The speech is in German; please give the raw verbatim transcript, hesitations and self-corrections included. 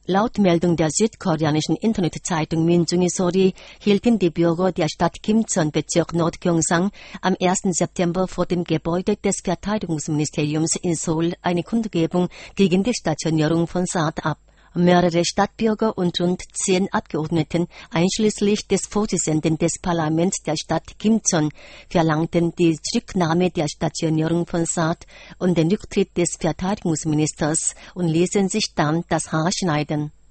Laut Meldung der südkoreanischen Internetzeitung Minjung-Sori hielten die Bürger der Stadt Kimcheon-Bezirk Nord-Gyeongsang am ersten September vor dem Gebäude des Verteidigungsministeriums in Seoul eine Kundgebung gegen die Stationierung von Saad ab. Mehrere Stadtbürger und rund zehn Abgeordneten, einschließlich des Vorsitzenden des Parlaments der Stadt Kimcheon, verlangten die Zurücknahme der Stationierung von Saad und den Rücktritt des Verteidigungsministers und ließen sich dann das Haar schneiden.